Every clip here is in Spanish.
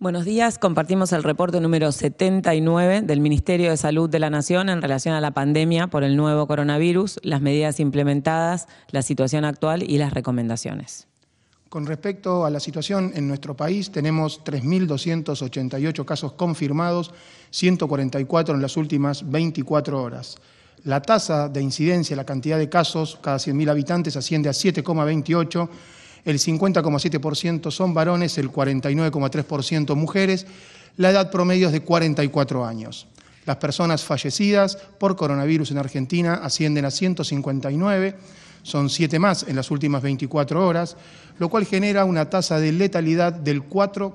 Buenos días, compartimos el reporte número 79 del Ministerio de Salud de la Nación en relación a la pandemia por el nuevo coronavirus, las medidas implementadas, la situación actual y las recomendaciones. Con respecto a la situación en nuestro país, tenemos 3.288 casos confirmados, 144 en las últimas 24 horas. La tasa de incidencia, la cantidad de casos cada 100.000 habitantes asciende a 7,28. El 50,7% son varones, el 49,3% mujeres, la edad promedio es de 44 años. Las personas fallecidas por coronavirus en Argentina ascienden a 159, son 7 más en las últimas 24 horas, lo cual genera una tasa de letalidad del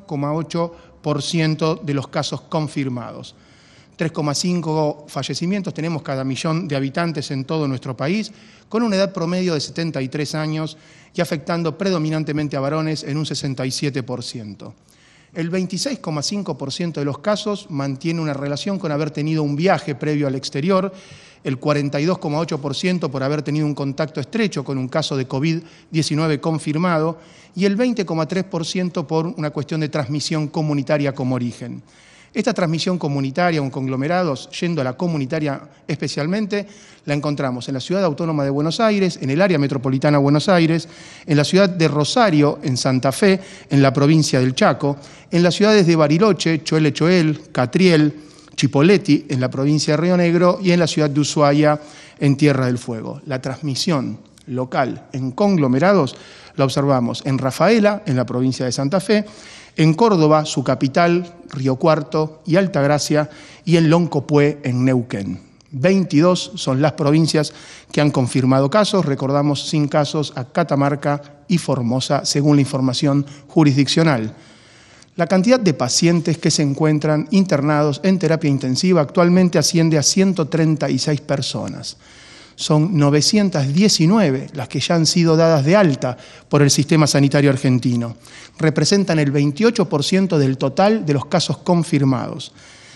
4,8% de los casos confirmados. 3,5 fallecimientos tenemos cada millón de habitantes en todo nuestro país, con una edad promedio de 73 años y afectando predominantemente a varones en un 67%. El 26,5% de los casos mantiene una relación con haber tenido un viaje previo al exterior, el 42,8% por haber tenido un contacto estrecho con un caso de COVID-19 confirmado y el 20,3% por una cuestión de transmisión comunitaria como origen. Esta transmisión comunitaria o conglomerados, yendo a la comunitaria especialmente, la encontramos en la Ciudad Autónoma de Buenos Aires, en el área metropolitana de Buenos Aires, en la ciudad de Rosario, en Santa Fe, en la provincia del Chaco, en las ciudades de Bariloche, Choel, Catriel, Chipoleti, en la provincia de Río Negro y en la ciudad de Ushuaia, en Tierra del Fuego. La transmisión local en conglomerados la observamos en Rafaela, en la provincia de Santa Fe, en Córdoba, su capital, Río Cuarto y Altagracia, y en Loncopué, en Neuquén. 22 son las provincias que han confirmado casos, recordamos sin casos a Catamarca y Formosa, según la información jurisdiccional. La cantidad de pacientes que se encuentran internados en terapia intensiva actualmente asciende a 136 personas. Son 919 las que ya han sido dadas de alta por el sistema sanitario argentino. Representan el 28% del total de los casos confirmados.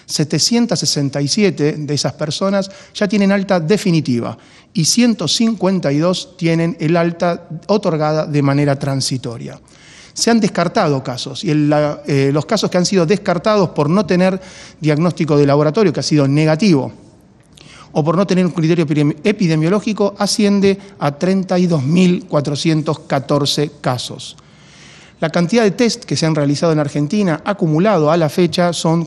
767 de esas personas ya tienen alta definitiva y 152 tienen el alta otorgada de manera transitoria. Se han descartado casos y los casos que han sido descartados por no tener diagnóstico de laboratorio, que ha sido negativo, o por no tener un criterio epidemiológico, asciende a 32.414 casos. La cantidad de test que se han realizado en Argentina, acumulado a la fecha, son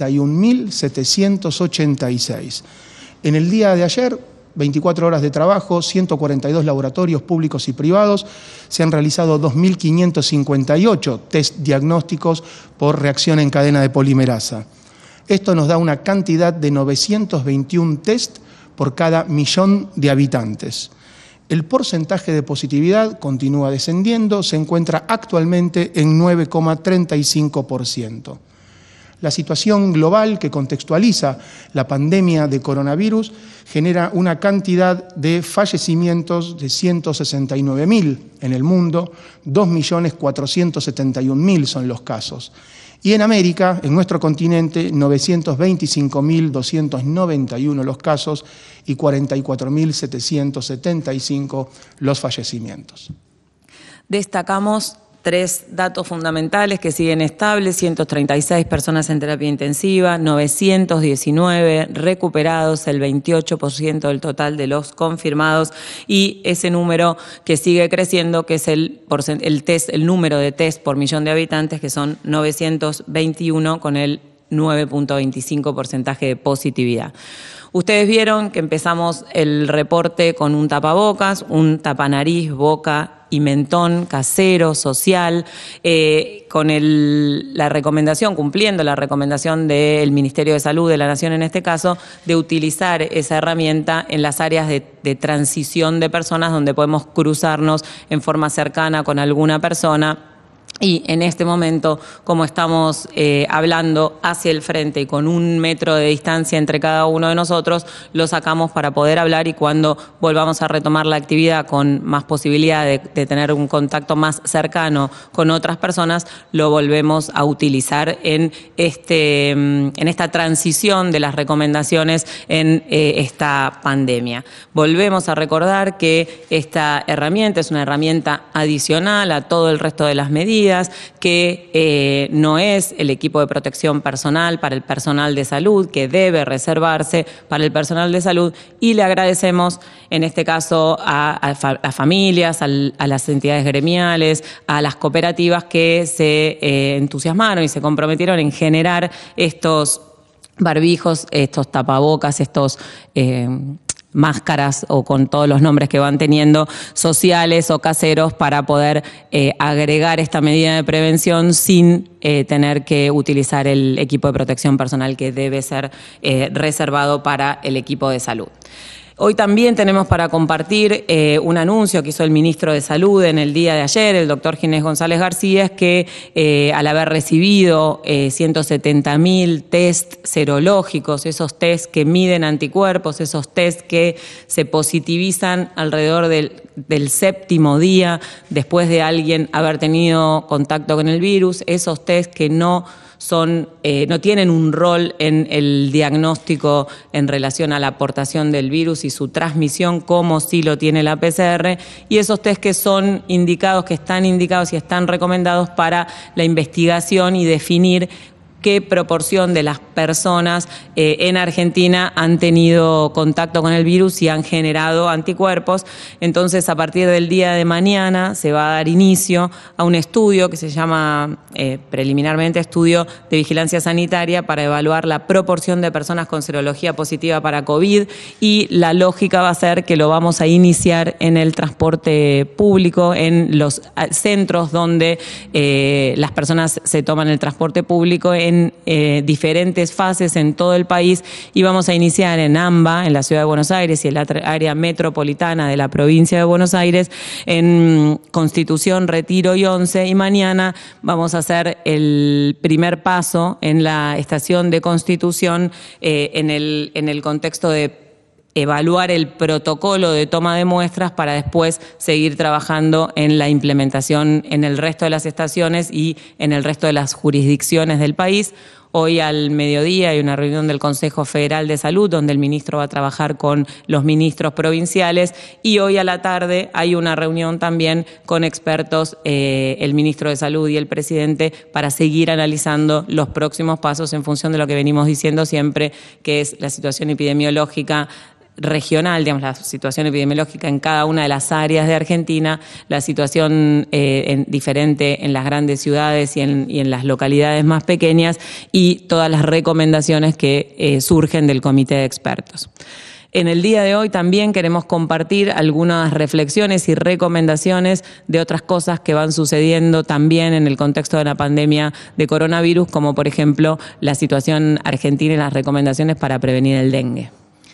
41.786. En el día de ayer, 24 horas de trabajo, 142 laboratorios públicos y privados, se han realizado 2.558 test diagnósticos por reacción en cadena de polimerasa. Esto nos da una cantidad de 921 test por cada millón de habitantes. El porcentaje de positividad continúa descendiendo, se encuentra actualmente en 9,35%. La situación global que contextualiza la pandemia de coronavirus genera una cantidad de fallecimientos de 169.000 en el mundo, 2.471.000 son los casos. Y en América, en nuestro continente, 925.291 los casos y 44.775 los fallecimientos. Destacamos 3 datos fundamentales que siguen estables: 136 personas en terapia intensiva, 919 recuperados, el 28% del total de los confirmados, y ese número que sigue creciendo, que es el número de test por millón de habitantes, que son 921, con el 9,25% de positividad. Ustedes vieron que empezamos el reporte con un tapabocas, un tapanariz, boca y mentón casero, social, con la recomendación, cumpliendo la recomendación del Ministerio de Salud de la Nación en este caso, de utilizar esa herramienta en las áreas de transición de personas donde podemos cruzarnos en forma cercana con alguna persona. Y en este momento, como estamos hablando hacia el frente y con 1 metro de distancia entre cada uno de nosotros, lo sacamos para poder hablar, y cuando volvamos a retomar la actividad con más posibilidad de tener un contacto más cercano con otras personas, lo volvemos a utilizar en esta transición de las recomendaciones en esta pandemia. Volvemos a recordar que esta herramienta es una herramienta adicional a todo el resto de las medidas. medidas, que no es el equipo de protección personal para el personal de salud, que debe reservarse para el personal de salud, y le agradecemos en este caso a las familias, a las entidades gremiales, a las cooperativas que se entusiasmaron y se comprometieron en generar estos barbijos, estos tapabocas, estos máscaras o con todos los nombres que van teniendo, sociales o caseros, para poder agregar esta medida de prevención sin tener que utilizar el equipo de protección personal que debe ser reservado para el equipo de salud. Hoy también tenemos para compartir un anuncio que hizo el ministro de Salud en el día de ayer, el doctor Ginés González García, que al haber recibido 170.000 test serológicos, esos test que miden anticuerpos, esos test que se positivizan alrededor del séptimo día después de alguien haber tenido contacto con el virus, esos test que no tienen un rol en el diagnóstico en relación a la aportación del virus y su transmisión, como sí lo tiene la PCR, y esos test que son indicados, que están indicados y están recomendados para la investigación y definir qué proporción de las personas en Argentina han tenido contacto con el virus y han generado anticuerpos. Entonces, a partir del día de mañana se va a dar inicio a un estudio que se llama preliminarmente Estudio de Vigilancia Sanitaria, para evaluar la proporción de personas con serología positiva para COVID, y la lógica va a ser que lo vamos a iniciar en el transporte público, en los centros donde las personas se toman el transporte público, en diferentes fases en todo el país, y vamos a iniciar en AMBA, en la Ciudad de Buenos Aires, y en la área metropolitana de la provincia de Buenos Aires, en Constitución, Retiro y 11, y mañana vamos a hacer el primer paso en la estación de Constitución en el contexto de evaluar el protocolo de toma de muestras, para después seguir trabajando en la implementación en el resto de las estaciones y en el resto de las jurisdicciones del país. Hoy al mediodía hay una reunión del Consejo Federal de Salud, donde el ministro va a trabajar con los ministros provinciales, y hoy a la tarde hay una reunión también con expertos, el ministro de Salud y el presidente, para seguir analizando los próximos pasos en función de lo que venimos diciendo siempre, que es la situación epidemiológica regional, digamos, la situación epidemiológica en cada una de las áreas de Argentina, la situación diferente en las grandes ciudades y en las localidades más pequeñas, y todas las recomendaciones que surgen del comité de expertos. En el día de hoy también queremos compartir algunas reflexiones y recomendaciones de otras cosas que van sucediendo también en el contexto de la pandemia de coronavirus, como por ejemplo la situación argentina y las recomendaciones para prevenir el dengue.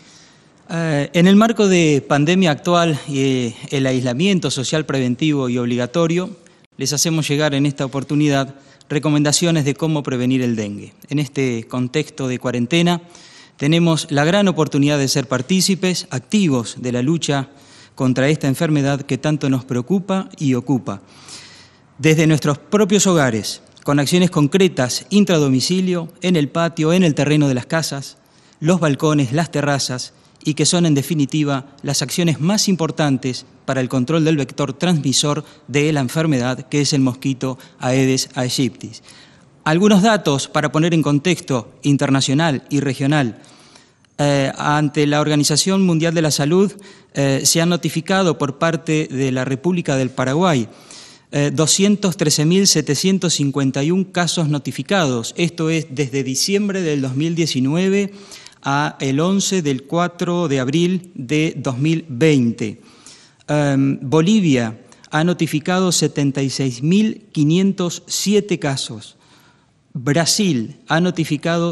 En el marco de pandemia actual y el aislamiento social preventivo y obligatorio, les hacemos llegar en esta oportunidad recomendaciones de cómo prevenir el dengue. En este contexto de cuarentena tenemos la gran oportunidad de ser partícipes activos de la lucha contra esta enfermedad que tanto nos preocupa y ocupa. Desde nuestros propios hogares, con acciones concretas intradomicilio, en el patio, en el terreno de las casas, los balcones, las terrazas, y que son en definitiva las acciones más importantes para el control del vector transmisor de la enfermedad, que es el mosquito Aedes aegypti. Algunos datos para poner en contexto internacional y regional. Ante la Organización Mundial de la Salud se han notificado por parte de la República del Paraguay 213.751 casos notificados. Esto es desde diciembre del 2019 a el 11 del 4 de abril de 2020. Bolivia ha notificado 76.507 casos. Brasil ha notificado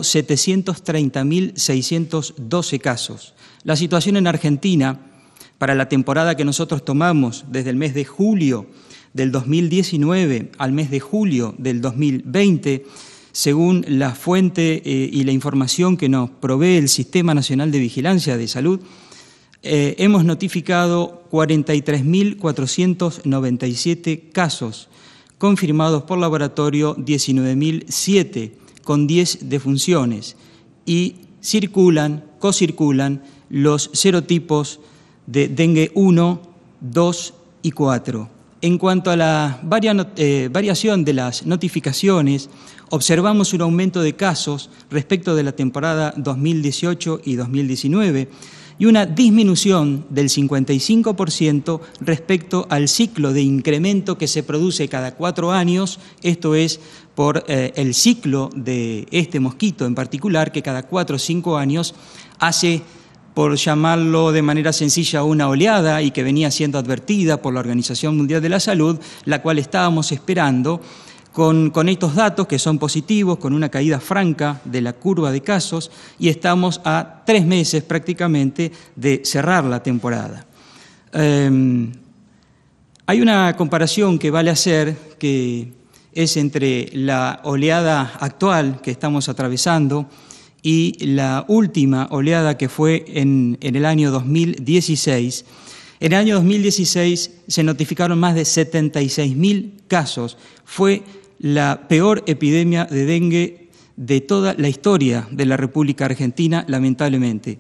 730.612 casos. La situación en Argentina, para la temporada que nosotros tomamos desde el mes de julio del 2019 al mes de julio del 2020, según la fuente y la información que nos provee el Sistema Nacional de Vigilancia de Salud, hemos notificado 43.497 casos, confirmados por laboratorio 19.007, con 10 defunciones, y cocirculan los serotipos de dengue 1, 2 y 4. En cuanto a la variación de las notificaciones, observamos un aumento de casos respecto de la temporada 2018 y 2019 y una disminución del 55% respecto al ciclo de incremento que se produce cada 4 años, esto es por el ciclo de este mosquito en particular, que cada 4 o 5 años hace, por llamarlo de manera sencilla, una oleada y que venía siendo advertida por la Organización Mundial de la Salud, la cual estábamos esperando con estos datos que son positivos, con una caída franca de la curva de casos, y estamos a 3 meses prácticamente de cerrar la temporada. Hay una comparación que vale hacer, que es entre la oleada actual que estamos atravesando y la última oleada que fue en el año 2016. En el año 2016 se notificaron más de 76.000 casos. Fue la peor epidemia de dengue de toda la historia de la República Argentina, lamentablemente.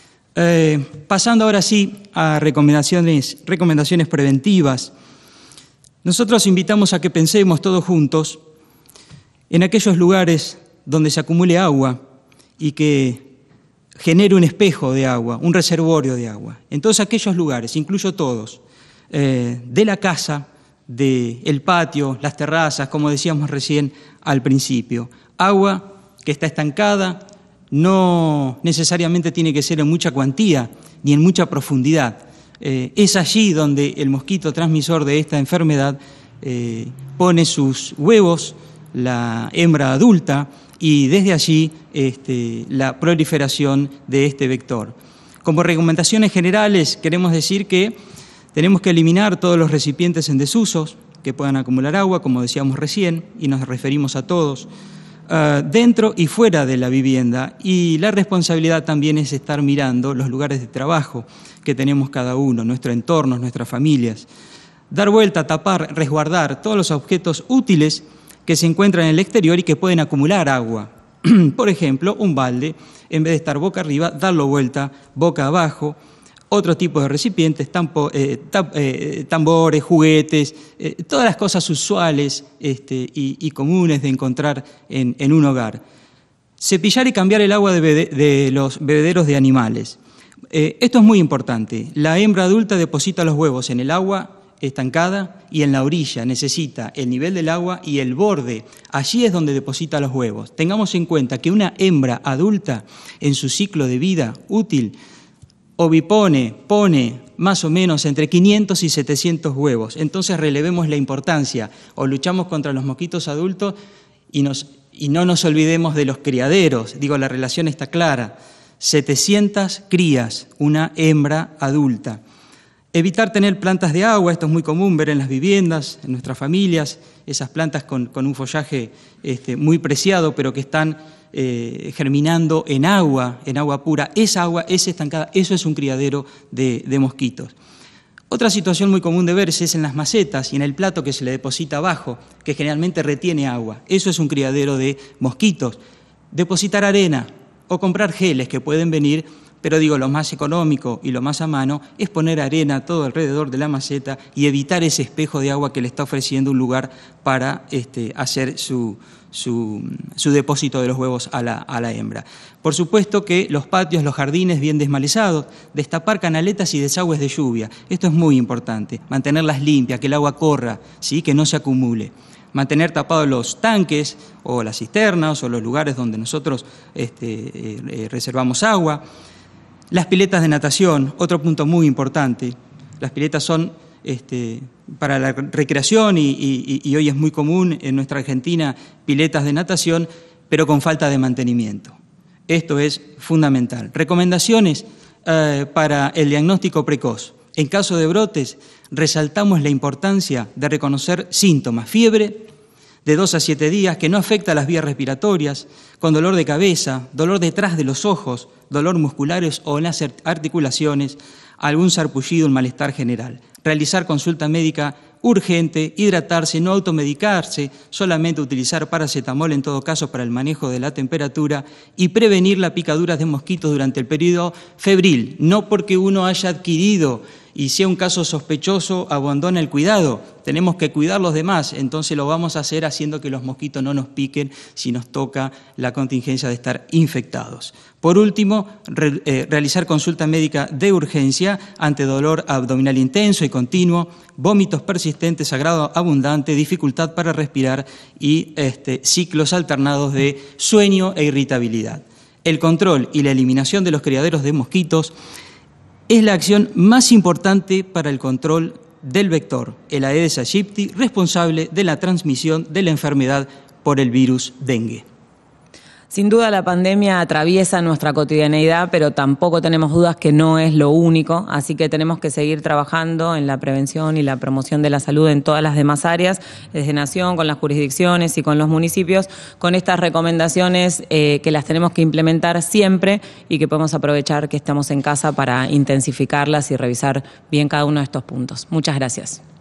Pasando ahora sí a recomendaciones preventivas, nosotros invitamos a que pensemos todos juntos en aquellos lugares donde se acumule agua y que genere un espejo de agua, un reservorio de agua. En todos aquellos lugares, incluyo todos, de la casa, del patio, las terrazas, como decíamos recién al principio. Agua que está estancada no necesariamente tiene que ser en mucha cuantía ni en mucha profundidad. Es allí donde el mosquito transmisor de esta enfermedad pone sus huevos, la hembra adulta, y desde allí la proliferación de este vector. Como recomendaciones generales queremos decir que tenemos que eliminar todos los recipientes en desusos que puedan acumular agua, como decíamos recién, y nos referimos a todos, dentro y fuera de la vivienda. Y la responsabilidad también es estar mirando los lugares de trabajo que tenemos cada uno, nuestro entorno, nuestras familias. Dar vuelta, tapar, resguardar todos los objetos útiles que se encuentran en el exterior y que pueden acumular agua. Por ejemplo, un balde, en vez de estar boca arriba, darlo vuelta boca abajo. Otro tipo de recipientes, tambores, juguetes, todas las cosas usuales y comunes de encontrar en un hogar. Cepillar y cambiar el agua de los bebederos de animales. Esto es muy importante. La hembra adulta deposita los huevos en el agua estancada y en la orilla necesita el nivel del agua y el borde. Allí es donde deposita los huevos. Tengamos en cuenta que una hembra adulta en su ciclo de vida útil ovipone, pone más o menos entre 500 y 700 huevos. Entonces relevemos la importancia, o luchamos contra los mosquitos adultos y no nos olvidemos de los criaderos. Digo, la relación está clara. 700 crías, una hembra adulta. Evitar tener plantas de agua, esto es muy común ver en las viviendas, en nuestras familias, esas plantas con un follaje muy preciado, pero que están germinando en agua pura. Esa agua es estancada, eso es un criadero de mosquitos. Otra situación muy común de verse es en las macetas y en el plato que se le deposita abajo, que generalmente retiene agua. Eso es un criadero de mosquitos. Depositar arena o comprar geles que pueden venir, pero digo, lo más económico y lo más a mano es poner arena todo alrededor de la maceta y evitar ese espejo de agua que le está ofreciendo un lugar para hacer su depósito de los huevos a la hembra. Por supuesto que los patios, los jardines bien desmalezados, destapar canaletas y desagües de lluvia. Esto es muy importante, mantenerlas limpias, que el agua corra, ¿sí? Que no se acumule. Mantener tapados los tanques o las cisternas o los lugares donde nosotros reservamos agua. Las piletas de natación, otro punto muy importante. Las piletas son para la recreación y hoy es muy común en nuestra Argentina piletas de natación, pero con falta de mantenimiento. Esto es fundamental. Recomendaciones para el diagnóstico precoz. En caso de brotes, resaltamos la importancia de reconocer síntomas. Fiebre de 2 a 7 días que no afecta a las vías respiratorias, con dolor de cabeza, dolor detrás de los ojos, dolor musculares o en las articulaciones, algún sarpullido, un malestar general. Realizar consulta médica urgente, hidratarse, no automedicarse, solamente utilizar paracetamol en todo caso para el manejo de la temperatura y prevenir la picadura de mosquitos durante el periodo febril. No porque uno haya adquirido y sea un caso sospechoso, abandona el cuidado. Tenemos que cuidar los demás, entonces lo vamos a hacer haciendo que los mosquitos no nos piquen si nos toca la contingencia de estar infectados. Por último, realizar consulta médica de urgencia ante dolor abdominal intenso y continuo, vómitos persistentes, sangrado abundante, dificultad para respirar y ciclos alternados de sueño e irritabilidad. El control y la eliminación de los criaderos de mosquitos es la acción más importante para el control del vector, el Aedes aegypti, responsable de la transmisión de la enfermedad por el virus dengue. Sin duda la pandemia atraviesa nuestra cotidianeidad, pero tampoco tenemos dudas que no es lo único, así que tenemos que seguir trabajando en la prevención y la promoción de la salud en todas las demás áreas, desde Nación, con las jurisdicciones y con los municipios, con estas recomendaciones que las tenemos que implementar siempre y que podemos aprovechar que estamos en casa para intensificarlas y revisar bien cada uno de estos puntos. Muchas gracias.